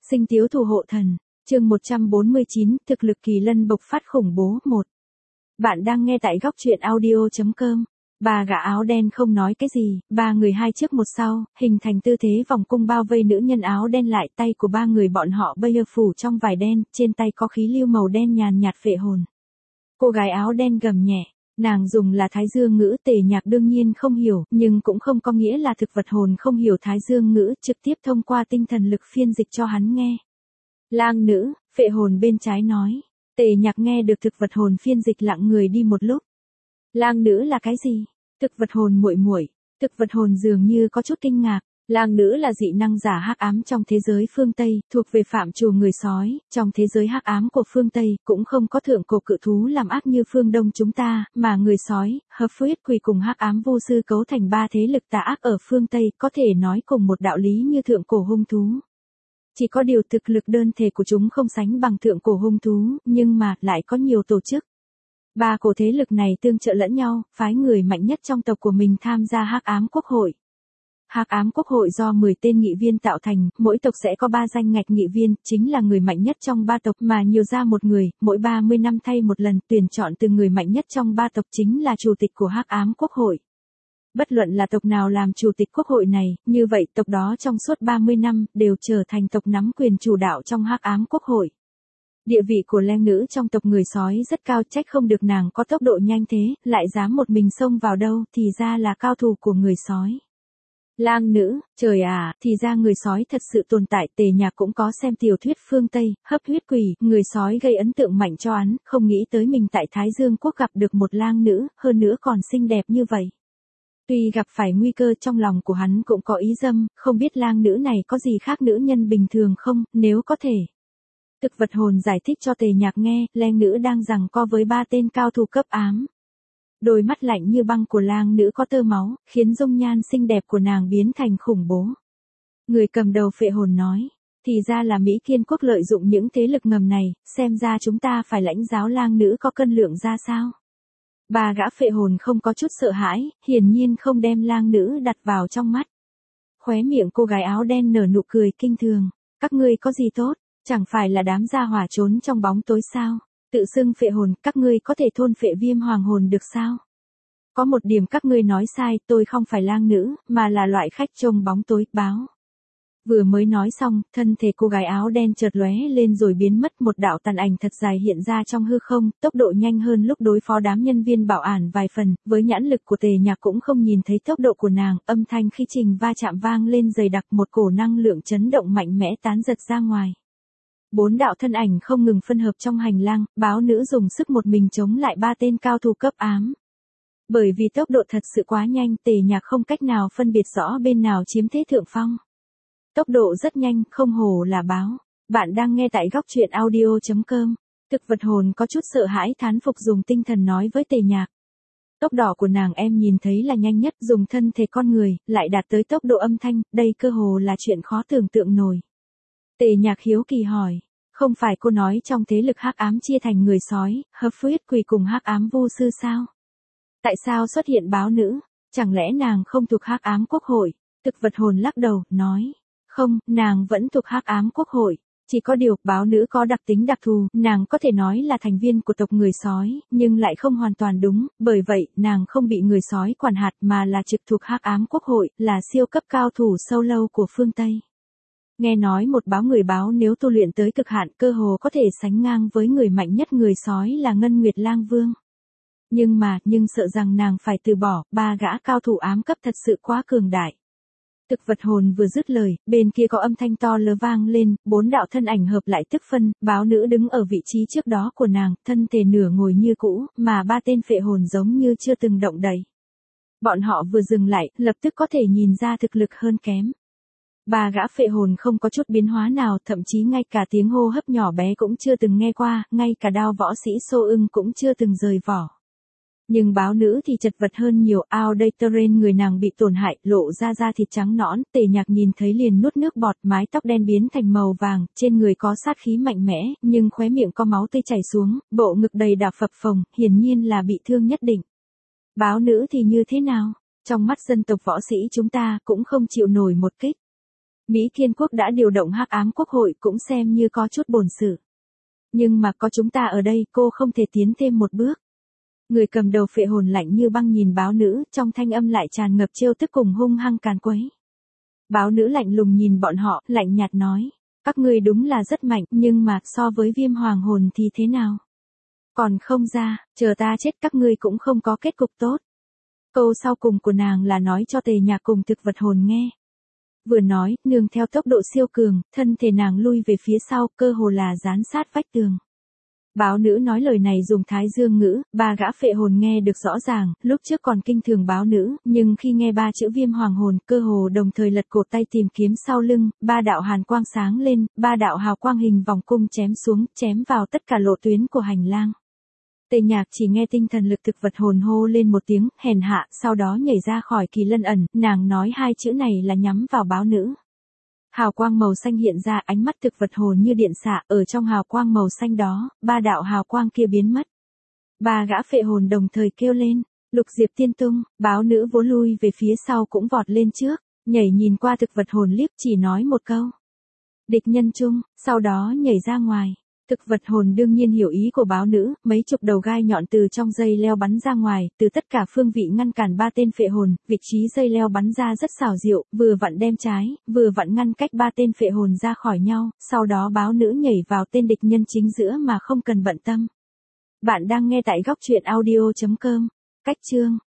Sinh tiếu thủ hộ thần, chương 149, thực lực kỳ lân bộc phát khủng bố 1. Bạn đang nghe tại góc truyện audio.com. Ba gã áo đen không nói cái gì, ba người hai trước một sau, hình thành tư thế vòng cung bao vây nữ nhân áo đen lại, tay của ba người bọn họ bây giờ phủ trong vải đen, trên tay có khí lưu màu đen nhàn nhạt phệ hồn. Cô gái áo đen gầm nhẹ, nàng dùng là Thái Dương ngữ, Tề Nhạc đương nhiên không hiểu, nhưng cũng không có nghĩa là thực vật hồn không hiểu Thái Dương ngữ, trực tiếp thông qua tinh thần lực phiên dịch cho hắn nghe. Lang nữ, phệ hồn bên trái nói. Tề Nhạc nghe được thực vật hồn phiên dịch lặng người đi một lúc. Lang nữ là cái gì? Thực vật hồn muội muội. Thực vật hồn dường như có chút kinh ngạc. Lang nữ là dị năng giả hắc ám trong thế giới phương Tây, thuộc về phạm trù người sói, trong thế giới hắc ám của phương Tây, cũng không có thượng cổ cự thú làm ác như phương Đông chúng ta, mà người sói, hợp huyết quỷ cùng hắc ám vô sư cấu thành ba thế lực tà ác ở phương Tây, có thể nói cùng một đạo lý như thượng cổ hung thú. Chỉ có điều thực lực đơn thể của chúng không sánh bằng thượng cổ hung thú, nhưng mà lại có nhiều tổ chức. Ba cổ thế lực này tương trợ lẫn nhau, phái người mạnh nhất trong tộc của mình tham gia hắc ám quốc hội. Hắc ám quốc hội do 10 tên nghị viên tạo thành, mỗi tộc sẽ có 3 danh ngạch nghị viên, chính là người mạnh nhất trong 3 tộc mà nhiều ra một người, mỗi 30 năm thay một lần tuyển chọn từ người mạnh nhất trong 3 tộc chính là chủ tịch của hắc ám quốc hội. Bất luận là tộc nào làm chủ tịch quốc hội này, như vậy tộc đó trong suốt 30 năm đều trở thành tộc nắm quyền chủ đạo trong hắc ám quốc hội. Địa vị của lang nữ trong tộc người sói rất cao, trách không được nàng có tốc độ nhanh thế, lại dám một mình xông vào đâu, thì ra là cao thủ của người sói. Lang nữ, trời à, thì ra người sói thật sự tồn tại. Tề Nhạc cũng có xem tiểu thuyết phương Tây, hấp huyết quỷ, người sói gây ấn tượng mạnh cho hắn, không nghĩ tới mình tại Thái Dương quốc gặp được một lang nữ, hơn nữa còn xinh đẹp như vậy. Tuy gặp phải nguy cơ trong lòng của hắn cũng có ý dâm, không biết lang nữ này có gì khác nữ nhân bình thường không, nếu có thể. Thực vật hồn giải thích cho Tề Nhạc nghe, lang nữ đang giằng co với 3 tên cao thủ cấp ám. Đôi mắt lạnh như băng của lang nữ có tơ máu, khiến dung nhan xinh đẹp của nàng biến thành khủng bố. Người cầm đầu phệ hồn nói, thì ra là Mỹ Kiên quốc lợi dụng những thế lực ngầm này, xem ra chúng ta phải lãnh giáo lang nữ có cân lượng ra sao. Ba gã phệ hồn không có chút sợ hãi, hiển nhiên không đem lang nữ đặt vào trong mắt. Khóe miệng cô gái áo đen nở nụ cười kinh thường, các ngươi có gì tốt, chẳng phải là đám gia hỏa trốn trong bóng tối sao? Tự xưng phệ hồn, các ngươi có thể thôn phệ viêm hoàng hồn được sao? Có một điểm các ngươi nói sai, tôi không phải lang nữ, mà là loại khách trông bóng tối, báo. Vừa mới nói xong, thân thể cô gái áo đen chợt lóe lên rồi biến mất, một đạo tàn ảnh thật dài hiện ra trong hư không, tốc độ nhanh hơn lúc đối phó đám nhân viên bảo an vài phần, với nhãn lực của Tề Nhạc cũng không nhìn thấy tốc độ của nàng, âm thanh khi trình va chạm vang lên dày đặc, một cổ năng lượng chấn động mạnh mẽ tán giật ra ngoài. 4 đạo thân ảnh không ngừng phân hợp trong hành lang, báo nữ dùng sức một mình chống lại 3 tên cao thủ cấp ám. Bởi vì tốc độ thật sự quá nhanh, Tề Nhạc không cách nào phân biệt rõ bên nào chiếm thế thượng phong. Tốc độ rất nhanh, không hổ là báo. Bạn đang nghe tại góc truyện audio.com. Thực vật hồn có chút sợ hãi thán phục dùng tinh thần nói với Tề Nhạc. Tốc độ của nàng em nhìn thấy là nhanh nhất, dùng thân thể con người, lại đạt tới tốc độ âm thanh, đây cơ hồ là chuyện khó tưởng tượng nổi. Tề Nhạc hiếu kỳ hỏi. Không phải cô nói trong thế lực hắc ám chia thành người sói, hợp huyết quỷ cùng hắc ám vô sư sao? Tại sao xuất hiện báo nữ? Chẳng lẽ nàng không thuộc hắc ám quốc hội? Thực vật hồn lắc đầu, nói. Không, nàng vẫn thuộc hắc ám quốc hội. Chỉ có điều, báo nữ có đặc tính đặc thù, nàng có thể nói là thành viên của tộc người sói, nhưng lại không hoàn toàn đúng, bởi vậy, nàng không bị người sói quản hạt mà là trực thuộc hắc ám quốc hội, là siêu cấp cao thủ sâu lâu của phương Tây. Nghe nói một người báo nếu tu luyện tới cực hạn cơ hồ có thể sánh ngang với người mạnh nhất người sói là Ngân Nguyệt Lang Vương. Nhưng sợ rằng nàng phải từ bỏ, 3 gã cao thủ ám cấp thật sự quá cường đại. Thực vật hồn vừa dứt lời, bên kia có âm thanh to lớn vang lên, 4 đạo thân ảnh hợp lại tức phân, báo nữ đứng ở vị trí trước đó của nàng, thân thể nửa ngồi như cũ, mà 3 tên phệ hồn giống như chưa từng động đậy. Bọn họ vừa dừng lại, lập tức có thể nhìn ra thực lực hơn kém. 3 gã phệ hồn không có chút biến hóa nào, thậm chí ngay cả tiếng hô hấp nhỏ bé cũng chưa từng nghe qua, ngay cả đao võ sĩ Xô Ưng cũng chưa từng rời vỏ. Nhưng báo nữ thì chật vật hơn nhiều, ao đây terrain người nàng bị tổn hại, lộ ra da thịt trắng nõn, Tề Nhạc nhìn thấy liền nuốt nước bọt, mái tóc đen biến thành màu vàng, trên người có sát khí mạnh mẽ, nhưng khóe miệng có máu tươi chảy xuống, bộ ngực đầy đạp phập phồng, hiển nhiên là bị thương nhất định. Báo nữ thì như thế nào? Trong mắt dân tộc võ sĩ chúng ta cũng không chịu nổi một kích. Mỹ Kiên Quốc đã điều động hắc ám quốc hội cũng xem như có chút bổn sự. Nhưng mà có chúng ta ở đây cô không thể tiến thêm một bước. Người cầm đầu phệ hồn lạnh như băng nhìn báo nữ, trong thanh âm lại tràn ngập trêu tức cùng hung hăng càn quấy. Báo nữ lạnh lùng nhìn bọn họ, lạnh nhạt nói. Các ngươi đúng là rất mạnh, nhưng mà so với viêm hoàng hồn thì thế nào? Còn không ra, chờ ta chết các ngươi cũng không có kết cục tốt. Câu sau cùng của nàng là nói cho Tề Nhạc cùng thực vật hồn nghe. Vừa nói, nương theo tốc độ siêu cường, thân thể nàng lui về phía sau, cơ hồ là dán sát vách tường. Báo nữ nói lời này dùng Thái Dương ngữ, ba gã phệ hồn nghe được rõ ràng, lúc trước còn kinh thường báo nữ, nhưng khi nghe ba chữ viêm hoàng hồn, cơ hồ đồng thời lật cổ tay tìm kiếm sau lưng, ba đạo hàn quang sáng lên, ba đạo hào quang hình vòng cung chém xuống, chém vào tất cả lộ tuyến của hành lang. Tề Nhạc chỉ nghe tinh thần lực thực vật hồn hô lên một tiếng, hèn hạ, sau đó nhảy ra khỏi kỳ lân ẩn, nàng nói hai chữ này là nhắm vào báo nữ. Hào quang màu xanh hiện ra, ánh mắt thực vật hồn như điện xạ, ở trong hào quang màu xanh đó, ba đạo hào quang kia biến mất. Ba gã phệ hồn đồng thời kêu lên, Lục Diệp Tiên Tung, báo nữ vốn lui về phía sau cũng vọt lên trước, nhảy nhìn qua thực vật hồn liếc chỉ nói một câu. Địch nhân chung, sau đó nhảy ra ngoài. Thực vật hồn đương nhiên hiểu ý của báo nữ, mấy chục đầu gai nhọn từ trong dây leo bắn ra ngoài, từ tất cả phương vị ngăn cản ba tên phệ hồn, vị trí dây leo bắn ra rất xảo diệu, vừa vặn đem trái, vừa vặn ngăn cách ba tên phệ hồn ra khỏi nhau, sau đó báo nữ nhảy vào tên địch nhân chính giữa mà không cần bận tâm. Bạn đang nghe tại góc truyện audio.com, cách chương